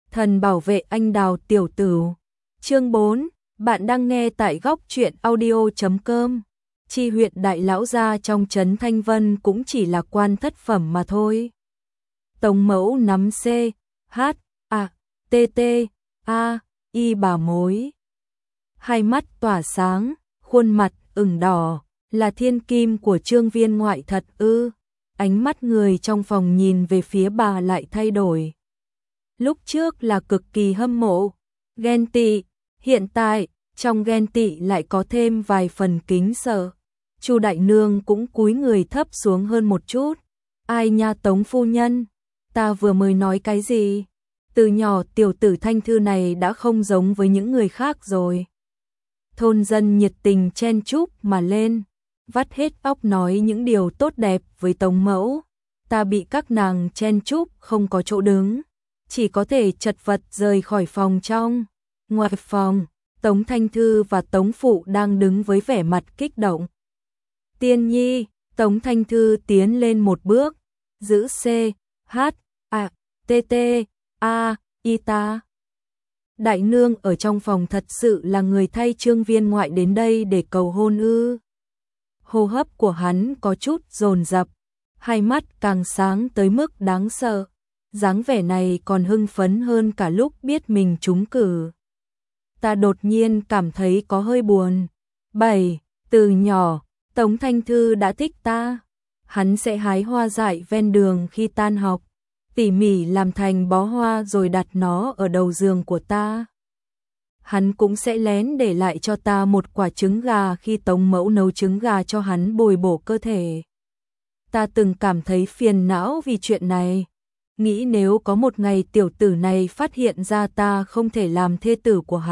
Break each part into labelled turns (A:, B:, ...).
A: Thần bảo vệ anh Đào tiểu tử. Chương 4, bạn đang nghe tại góc truyện audio.com. Chi huyện đại lão gia trong trấn Thanh Vân cũng chỉ là quan thất phẩm mà thôi. Tống mẫu nắm C, H, A, T, T, A, Y bà mối. Hai mắt tỏa sáng, khuôn mặt ửng đỏ, là thiên kim của Trương Viên ngoại thật ư? Ánh mắt người trong phòng nhìn về phía bà lại thay đổi. Lúc trước là cực kỳ hâm mộ, ghen tị, hiện tại, trong ghen tị lại có thêm vài phần kính sợ. Chu đại nương cũng cúi người thấp xuống hơn một chút. Ai nha Tống phu nhân, ta vừa mới nói cái gì? Từ nhỏ tiểu tử Thanh Thư này đã không giống với những người khác rồi. Thôn dân nhiệt tình chen chúc mà lên, vắt hết óc nói những điều tốt đẹp với Tống mẫu. Ta bị các nàng chen chúc không có chỗ đứng, chỉ có thể chật vật rời khỏi phòng trong. Ngoài phòng, Tống Thanh Thư và Tống Phụ đang đứng với vẻ mặt kích động. Tiên nhi, Tống Thanh Thư tiến lên một bước, giữ C, H, A, T, T, A, Y ta. Đại nương ở trong phòng thật sự là người thay Trương Viên ngoại đến đây để cầu hôn ư? Hô hấp của hắn có chút dồn dập, hai mắt càng sáng tới mức đáng sợ. Dáng vẻ này còn hưng phấn hơn cả lúc biết mình trúng cử. Ta đột nhiên cảm thấy có hơi buồn. 7. Từ nhỏ, Tống Thanh Thư đã thích ta. Hắn sẽ hái hoa dại ven đường khi tan học, tỉ mỉ làm thành bó hoa rồi đặt nó ở đầu giường của ta. Hắn cũng sẽ lén để lại cho ta một quả trứng gà khi Tống mẫu nấu trứng gà cho hắn bồi bổ cơ thể. Ta từng cảm thấy phiền não vì chuyện này. Nghĩ nếu có một ngày tiểu tử này phát hiện ra ta không thể làm thê tử của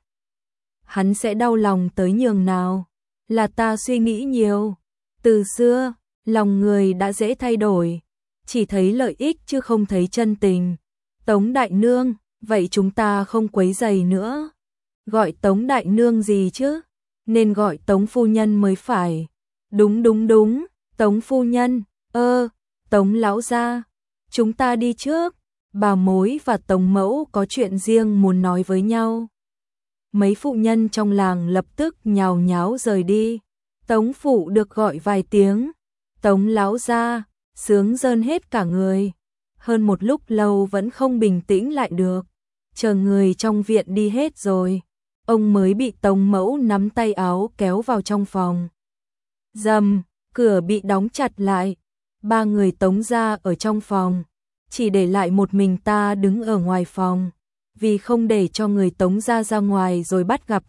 A: hắn sẽ đau lòng tới nhường nào. Là ta suy nghĩ nhiều. Từ xưa, lòng người đã dễ thay đổi, chỉ thấy lợi ích chứ không thấy chân tình. Tống đại nương, vậy chúng ta không quấy rầy nữa. Gọi Tống đại nương gì chứ? Nên gọi Tống phu nhân mới phải. Đúng, Tống phu nhân. Tống lão gia, chúng ta đi trước. Bà mối và Tống mẫu có chuyện riêng muốn nói với nhau. Mấy phụ nhân trong làng lập tức nhào nháo rời đi. Tống phụ được gọi vài tiếng. Tống lão gia, sướng rơn hết cả người. Hơn một lúc lâu vẫn không bình tĩnh lại được. Chờ người trong viện đi hết rồi, ông mới bị Tống mẫu nắm tay áo kéo vào trong phòng. Rầm, cửa bị đóng chặt lại. Ba người Tống gia ở trong phòng, chỉ để lại một mình ta đứng ở ngoài phòng. Vì không để cho người Tống gia ra ngoài rồi bắt gặp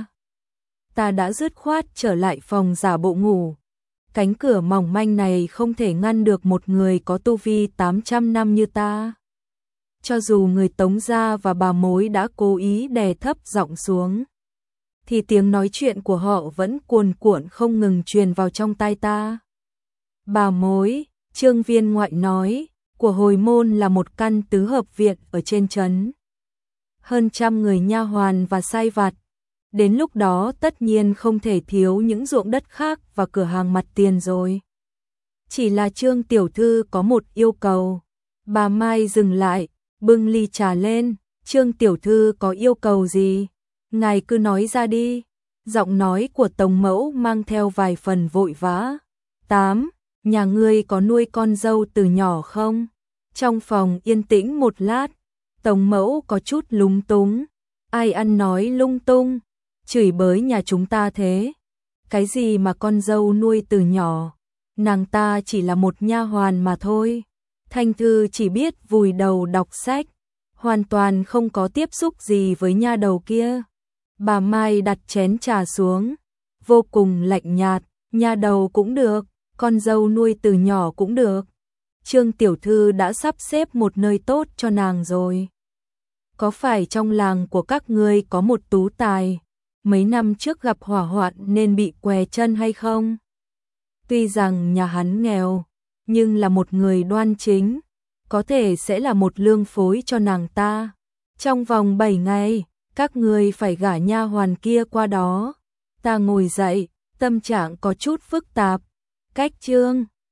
A: ta đã dứt khoát trở lại phòng giả bộ ngủ. Cánh cửa mỏng manh này không thể ngăn được một người có tu vi 800 năm như ta. Cho dù người Tống gia và bà mối đã cố ý đè thấp giọng xuống, thì tiếng nói chuyện của họ vẫn cuồn cuộn không ngừng truyền vào trong tai ta. Bà mối, Trương Viên ngoại nói, của hồi môn là một căn tứ hợp viện ở trên trấn. Hơn 100 người nha hoàn và sai vặt. Đến lúc đó tất nhiên không thể thiếu những ruộng đất khác và cửa hàng mặt tiền rồi. Chỉ là Trương tiểu thư có một yêu cầu. Bà Mai dừng lại, bưng ly trà lên. Trương tiểu thư có yêu cầu gì? Ngài cứ nói ra đi. Giọng nói của Tống mẫu mang theo vài phần vội vã. 8. Nhà ngươi có nuôi con dâu từ nhỏ không? Trong phòng yên tĩnh một lát, Tống mẫu có chút lúng túng. Ai ăn nói lung tung, chửi bới nhà chúng ta thế. Cái gì mà con dâu nuôi từ nhỏ? Nàng ta chỉ là một nha hoàn mà thôi. Thanh Thư chỉ biết vùi đầu đọc sách, hoàn toàn không có tiếp xúc gì với nha đầu kia. Bà Mai đặt chén trà xuống, vô cùng lạnh nhạt. Nha đầu cũng được, con dâu nuôi từ nhỏ cũng được. Trương tiểu thư đã sắp xếp một nơi tốt cho nàng rồi. Có phải trong làng của các ngươi có một tú tài, mấy năm trước gặp hỏa hoạn nên bị què chân hay không? Tuy rằng nhà hắn nghèo, nhưng là một người đoan chính, có thể sẽ là một lương phối cho nàng ta. Trong vòng 7 ngày, các ngươi phải gả nha hoàn kia qua đó. Ta ngồi dậy, tâm trạng có chút phức tạp. Cách Trương